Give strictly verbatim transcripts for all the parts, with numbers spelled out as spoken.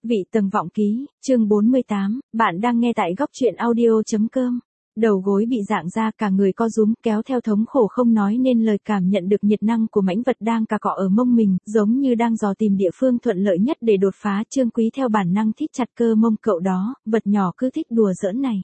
Vị tầng vọng ký, chương bốn mươi tám, bạn đang nghe tại góc truyện audio.com. Đầu gối bị rạng ra, cả người co rúm, kéo theo thống khổ không nói nên lời, cảm nhận được nhiệt năng của mãnh vật đang cà cọ ở mông mình, giống như đang dò tìm địa phương thuận lợi nhất để đột phá. Trương Quý theo bản năng thít chặt cơ mông cậu đó, vật nhỏ cứ thích đùa giỡn này.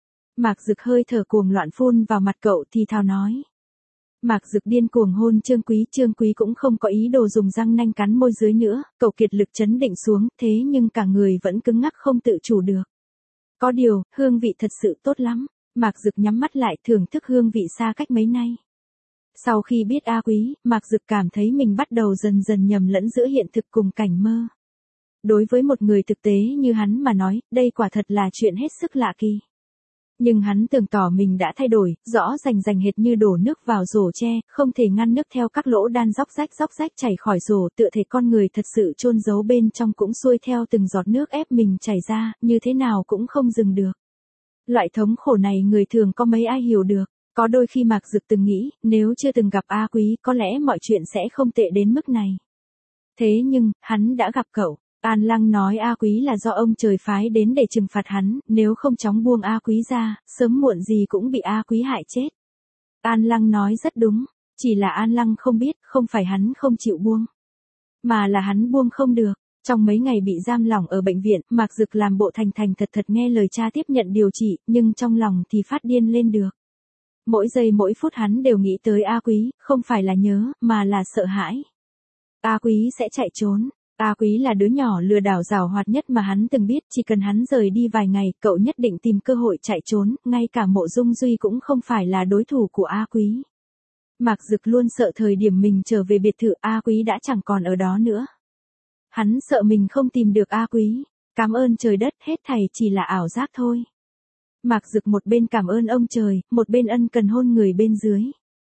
Mạc Dực hơi thở cuồng loạn phun vào mặt cậu thì thào nói. Mạc Dực điên cuồng hôn Trương Quý, Trương Quý cũng không có ý đồ dùng răng nanh cắn môi dưới nữa, cậu kiệt lực chấn định xuống, thế nhưng cả người vẫn cứng ngắc không tự chủ được. Có điều, hương vị thật sự tốt lắm, Mạc Dực nhắm mắt lại thưởng thức hương vị xa cách mấy nay. Sau khi biết A Quý, Mạc Dực cảm thấy mình bắt đầu dần dần nhầm lẫn giữa hiện thực cùng cảnh mơ. Đối với một người thực tế như hắn mà nói, đây quả thật là chuyện hết sức lạ kỳ. Nhưng hắn tưởng tỏ mình đã thay đổi, rõ rành rành hệt như đổ nước vào rổ tre, không thể ngăn nước theo các lỗ đan róc rách róc rách chảy khỏi rổ, tựa thể con người thật sự chôn giấu bên trong cũng xuôi theo từng giọt nước ép mình chảy ra, như thế nào cũng không dừng được. Loại thống khổ này người thường có mấy ai hiểu được, có đôi khi Mạc Dực từng nghĩ, nếu chưa từng gặp A Quý, có lẽ mọi chuyện sẽ không tệ đến mức này. Thế nhưng, hắn đã gặp cậu. An Lăng nói A Quý là do ông trời phái đến để trừng phạt hắn, nếu không chóng buông A Quý ra, sớm muộn gì cũng bị A Quý hại chết. An Lăng nói rất đúng, chỉ là An Lăng không biết, không phải hắn không chịu buông, mà là hắn buông không được. Trong mấy ngày bị giam lỏng ở bệnh viện, Mạc Dực làm bộ thành thành thật thật nghe lời cha tiếp nhận điều trị, nhưng trong lòng thì phát điên lên được. Mỗi giây mỗi phút hắn đều nghĩ tới A Quý, không phải là nhớ, mà là sợ hãi. A Quý sẽ chạy trốn. A Quý là đứa nhỏ lừa đảo giàu hoạt nhất mà hắn từng biết, chỉ cần hắn rời đi vài ngày, cậu nhất định tìm cơ hội chạy trốn, ngay cả Mộ Dung Duy cũng không phải là đối thủ của A Quý. Mạc Dực luôn sợ thời điểm mình trở về biệt thự A Quý đã chẳng còn ở đó nữa. Hắn sợ mình không tìm được A Quý. Cảm ơn trời đất, hết thảy chỉ là ảo giác thôi. Mạc Dực một bên cảm ơn ông trời, một bên ân cần hôn người bên dưới.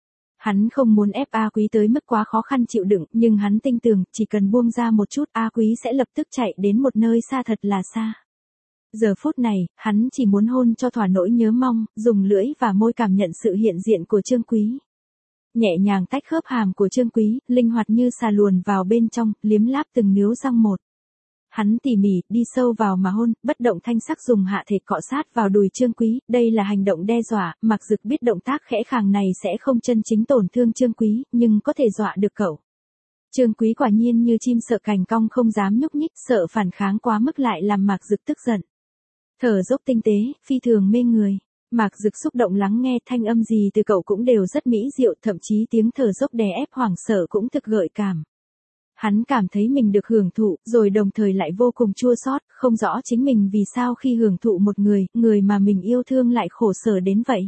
Hắn không muốn ép A Quý tới mức quá khó khăn chịu đựng, nhưng hắn tin tưởng, chỉ cần buông ra một chút A Quý sẽ lập tức chạy đến một nơi xa thật là xa. Giờ phút này, hắn chỉ muốn hôn cho thỏa nỗi nhớ mong, dùng lưỡi và môi cảm nhận sự hiện diện của Trương Quý. Nhẹ nhàng tách khớp hàm của Trương Quý, linh hoạt như xà luồn vào bên trong, liếm láp từng níu răng một. Hắn tỉ mỉ, đi sâu vào mà hôn, bất động thanh sắc dùng hạ thể cọ sát vào đùi Trương Quý, đây là hành động đe dọa, Mạc Dực biết động tác khẽ khàng này sẽ không chân chính tổn thương Trương Quý, nhưng có thể dọa được cậu. Trương Quý quả nhiên như chim sợ cành cong không dám nhúc nhích, sợ phản kháng quá mức lại làm Mạc Dực tức giận. Thở dốc tinh tế, phi thường mê người. Mạc Dực xúc động lắng nghe, thanh âm gì từ cậu cũng đều rất mỹ diệu, thậm chí tiếng thở dốc đè ép hoảng sợ cũng thực gợi cảm. Hắn cảm thấy mình được hưởng thụ, rồi đồng thời lại vô cùng chua xót, không rõ chính mình vì sao khi hưởng thụ một người, người mà mình yêu thương lại khổ sở đến vậy.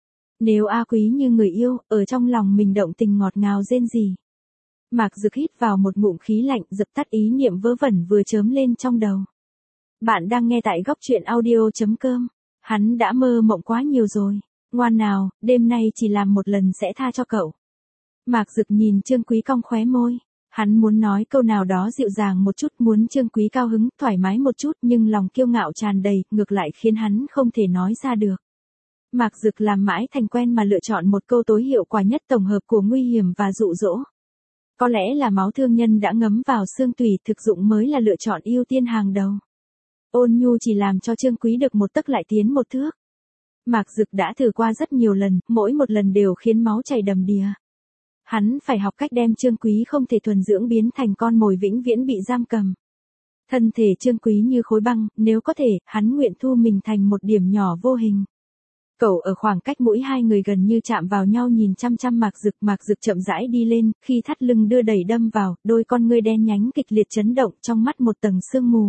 Nếu A Quý như người yêu, ở trong lòng mình động tình ngọt ngào rên rỉ. Mạc Dực hít vào một ngụm khí lạnh, dập tắt ý niệm vớ vẩn vừa chớm lên trong đầu. Bạn đang nghe tại góc truyện audio.com. Hắn đã mơ mộng quá nhiều rồi. Ngoan nào, đêm nay chỉ làm một lần sẽ tha cho cậu. Mạc Dực nhìn Trương Quý cong khóe môi. Hắn muốn nói câu nào đó dịu dàng một chút, muốn Trương Quý cao hứng, thoải mái một chút, nhưng lòng kiêu ngạo tràn đầy, ngược lại khiến hắn không thể nói ra được. Mạc Dực làm mãi thành quen mà lựa chọn một câu tối hiệu quả nhất, tổng hợp của nguy hiểm và dụ dỗ. Có lẽ là máu thương nhân đã ngấm vào xương tủy, thực dụng mới là lựa chọn ưu tiên hàng đầu. Ôn nhu chỉ làm cho Trương Quý được một tấc lại tiến một thước. Mạc Dực đã thử qua rất nhiều lần, mỗi một lần đều khiến máu chảy đầm đìa. Hắn phải học cách đem Trương Quý không thể thuần dưỡng biến thành con mồi vĩnh viễn bị giam cầm. Thân thể Trương Quý như khối băng, nếu có thể, hắn nguyện thu mình thành một điểm nhỏ vô hình. Cậu ở khoảng cách mũi hai người gần như chạm vào nhau nhìn chăm chăm Mạc Dực, Mạc Dực chậm rãi đi lên, khi thắt lưng đưa đẩy đâm vào, đôi con ngươi đen nhánh kịch liệt chấn động, trong mắt một tầng sương mù.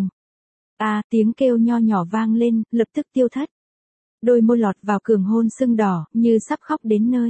À, tiếng kêu nho nhỏ vang lên, lập tức tiêu thất. Đôi môi lọt vào cường hôn sưng đỏ, như sắp khóc đến nơi.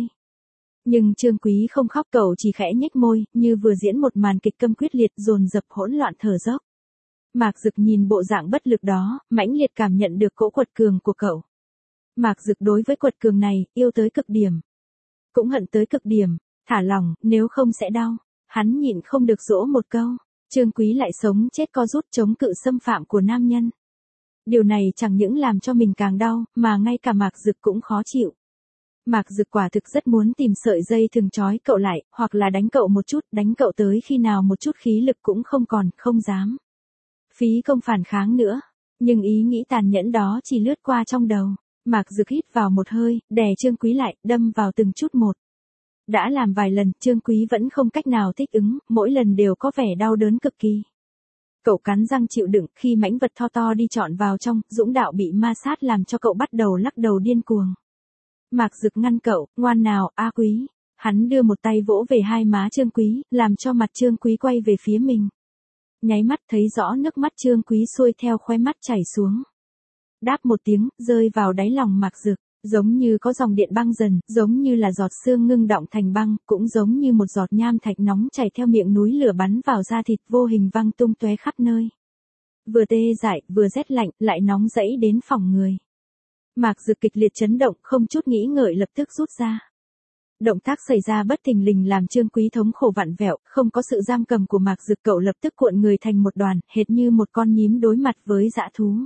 Nhưng Trương Quý không khóc, cậu chỉ khẽ nhếch môi, như vừa diễn một màn kịch câm quyết liệt, dồn dập hỗn loạn thở dốc. Mạc Dực nhìn bộ dạng bất lực đó, mãnh liệt cảm nhận được cỗ quật cường của cậu. Mạc Dực đối với quật cường này, yêu tới cực điểm. Cũng hận tới cực điểm, thả lỏng, nếu không sẽ đau. Hắn nhịn không được dỗ một câu. Trương Quý lại sống chết co rút chống cự xâm phạm của nam nhân. Điều này chẳng những làm cho mình càng đau, mà ngay cả Mạc Dực cũng khó chịu. Mạc Dực quả thực rất muốn tìm sợi dây thừng trói cậu lại, hoặc là đánh cậu một chút, đánh cậu tới khi nào một chút khí lực cũng không còn, không dám. phí công phản kháng nữa. Nhưng ý nghĩ tàn nhẫn đó chỉ lướt qua trong đầu. Mạc Dực hít vào một hơi, đè Trương Quý lại, đâm vào từng chút một. Đã làm vài lần, Trương Quý vẫn không cách nào thích ứng, mỗi lần đều có vẻ đau đớn cực kỳ. Cậu cắn răng chịu đựng, khi mãnh vật to to đi trọn vào trong, dũng đạo bị ma sát làm cho cậu bắt đầu lắc đầu điên cuồng. Mạc Dực ngăn cậu, ngoan nào, A Quý. Hắn đưa một tay vỗ về hai má Trương Quý, làm cho mặt Trương Quý quay về phía mình. Nháy mắt thấy rõ nước mắt Trương Quý xuôi theo khóe mắt chảy xuống. Đáp một tiếng, rơi vào đáy lòng Mạc Dực, giống như có dòng điện băng dần, giống như là giọt sương ngưng đọng thành băng, cũng giống như một giọt nham thạch nóng chảy theo miệng núi lửa bắn vào da thịt vô hình văng tung tóe khắp nơi. Vừa tê dại, vừa rét lạnh, lại nóng rẫy đến phỏng người. Mạc Dực kịch liệt chấn động, không chút nghĩ ngợi lập tức rút ra. Động tác xảy ra bất thình lình làm Trương Quý thống khổ vặn vẹo, không có sự giam cầm của Mạc Dực cậu lập tức cuộn người thành một đoàn, hệt như một con nhím đối mặt với dã thú.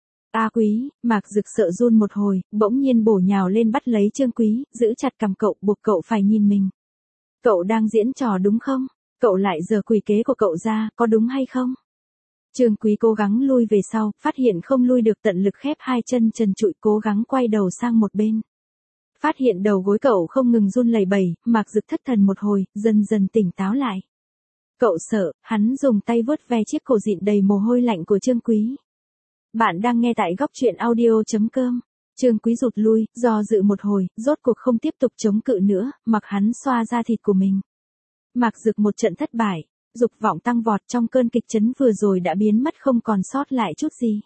A Quý, Mạc Dực sợ run một hồi, bỗng nhiên bổ nhào lên bắt lấy Trương Quý, giữ chặt cằm cậu, buộc cậu phải nhìn mình. Cậu đang diễn trò đúng không? Cậu lại giở quỷ kế của cậu ra, có đúng hay không? Trương Quý cố gắng lui về sau, phát hiện không lui được tận lực khép hai chân trần trụi cố gắng quay đầu sang một bên. Phát hiện đầu gối cậu không ngừng run lẩy bẩy, Mạc Dực thất thần một hồi, dần dần tỉnh táo lại. Cậu sợ, hắn dùng tay vuốt ve chiếc cổ dịn đầy mồ hôi lạnh của Trương Quý. Bạn đang nghe tại góc truyện audio chấm com. Trương Quý rụt lui, do dự một hồi, rốt cuộc không tiếp tục chống cự nữa, mặc hắn xoa da thịt của mình. Mạc Dực một trận thất bại, dục vọng tăng vọt trong cơn kịch chấn vừa rồi đã biến mất không còn sót lại chút gì.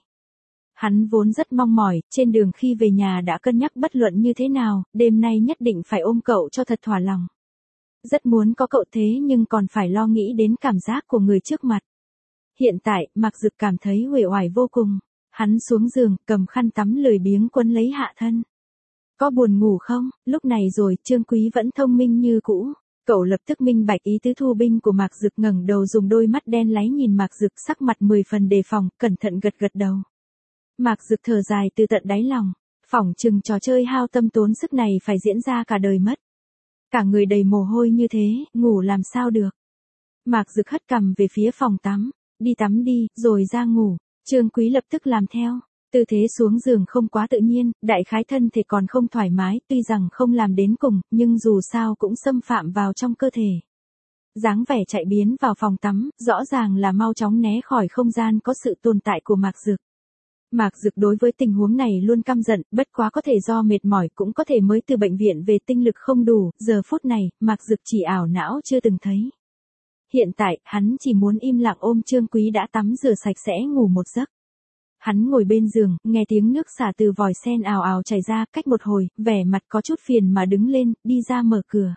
Hắn vốn rất mong mỏi, trên đường khi về nhà đã cân nhắc bất luận như thế nào, đêm nay nhất định phải ôm cậu cho thật thỏa lòng. Rất muốn có cậu thế nhưng còn phải lo nghĩ đến cảm giác của người trước mặt. Hiện tại, Mạc Dực cảm thấy uể oải vô cùng. Hắn xuống giường, cầm khăn tắm lười biếng quấn lấy hạ thân. Có buồn ngủ không? Lúc này rồi, Trương Quý vẫn thông minh như cũ. Cậu lập tức minh bạch ý tứ thu binh của Mạc Dực, ngẩng đầu dùng đôi mắt đen láy nhìn Mạc Dực, sắc mặt mười phần đề phòng, cẩn thận gật gật đầu. Mạc Dực thở dài từ tận đáy lòng, phỏng chừng trò chơi hao tâm tốn sức này phải diễn ra cả đời mất. Cả người đầy mồ hôi như thế, ngủ làm sao được. Mạc Dực hất cằm về phía phòng tắm, đi tắm đi, rồi ra ngủ. Trương Quý lập tức làm theo, tư thế xuống giường không quá tự nhiên, đại khái thân thể còn không thoải mái, tuy rằng không làm đến cùng, nhưng dù sao cũng xâm phạm vào trong cơ thể. Dáng vẻ chạy biến vào phòng tắm, rõ ràng là mau chóng né khỏi không gian có sự tồn tại của Mạc Dực. Mạc Dực đối với tình huống này luôn căm giận, bất quá có thể do mệt mỏi, cũng có thể mới từ bệnh viện về tinh lực không đủ, giờ phút này, Mạc Dực chỉ ảo não chưa từng thấy. Hiện tại, hắn chỉ muốn im lặng ôm Trương Quý đã tắm rửa sạch sẽ ngủ một giấc. Hắn ngồi bên giường, nghe tiếng nước xả từ vòi sen ào ào chảy ra, cách một hồi, vẻ mặt có chút phiền mà đứng lên, đi ra mở cửa.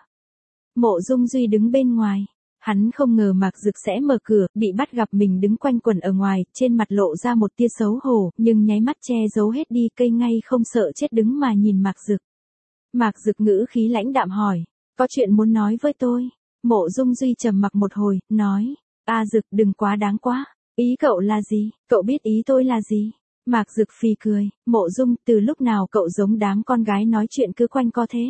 Mộ Dung Duy đứng bên ngoài. Hắn không ngờ Mạc Dực sẽ mở cửa, bị bắt gặp mình đứng quanh quẩn ở ngoài, trên mặt lộ ra một tia xấu hổ, nhưng nháy mắt che giấu hết đi, cây ngay không sợ chết đứng mà nhìn Mạc Dực. Mạc Dực ngữ khí lãnh đạm hỏi, có chuyện muốn nói với tôi? Mộ Dung Duy trầm mặc một hồi, nói, A Dực đừng quá đáng quá, ý cậu là gì, cậu biết ý tôi là gì? Mạc Dực phì cười, Mộ Dung, từ lúc nào cậu giống đám con gái nói chuyện cứ quanh co thế?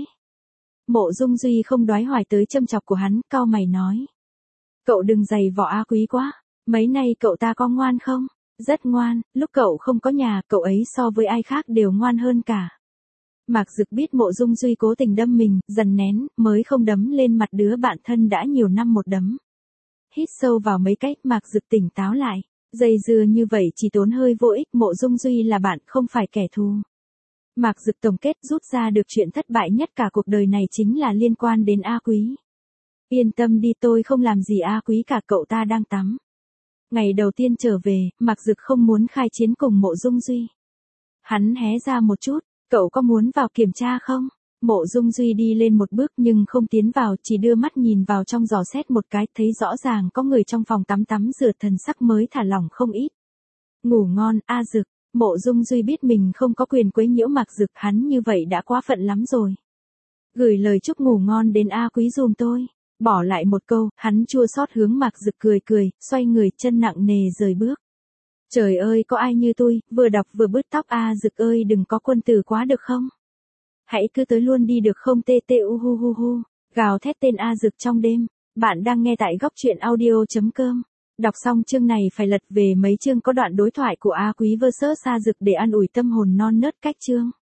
Mộ Dung Duy không đoái hoài tới châm chọc của hắn, cau mày nói. Cậu đừng giày vò A Quý quá, mấy nay cậu ta có ngoan không? Rất ngoan, lúc cậu không có nhà, cậu ấy so với ai khác đều ngoan hơn cả. Mạc Dực biết Mộ Dung Duy cố tình đâm mình, dần nén, mới không đấm lên mặt đứa bạn thân đã nhiều năm một đấm. Hít sâu vào mấy cái, Mạc Dực tỉnh táo lại, dây dưa như vậy chỉ tốn hơi vô ích, Mộ Dung Duy là bạn, không phải kẻ thù. Mạc Dực tổng kết rút ra được chuyện thất bại nhất cả cuộc đời này chính là liên quan đến A Quý. Yên tâm đi, tôi không làm gì A Quý cả, cậu ta đang tắm. Ngày đầu tiên trở về, Mạc Dực không muốn khai chiến cùng Mộ Dung Duy. Hắn hé ra một chút, cậu có muốn vào kiểm tra không? Mộ Dung Duy đi lên một bước nhưng không tiến vào, chỉ đưa mắt nhìn vào trong dò xét một cái, thấy rõ ràng có người trong phòng tắm tắm rửa, thần sắc mới thả lỏng không ít. Ngủ ngon, A Dực. Mộ Dung Duy biết mình không có quyền quấy nhiễu Mạc Dực, hắn như vậy đã quá phận lắm rồi. Gửi lời chúc ngủ ngon đến A Quý dùm tôi. Bỏ lại một câu, hắn chua xót hướng Mạc Dực cười cười, xoay người chân nặng nề rời bước. Trời ơi, có ai như tôi, vừa đọc vừa bứt tóc. A Dực ơi, đừng có quân tử quá được không? Hãy cứ tới luôn đi được không? Tê tê u hu hu hu. Gào thét tên A Dực trong đêm. Bạn đang nghe tại góc truyện audio chấm com. Đọc xong chương này phải lật về mấy chương có đoạn đối thoại của A Quý versus A Dực để an ủi tâm hồn non nớt cách chương.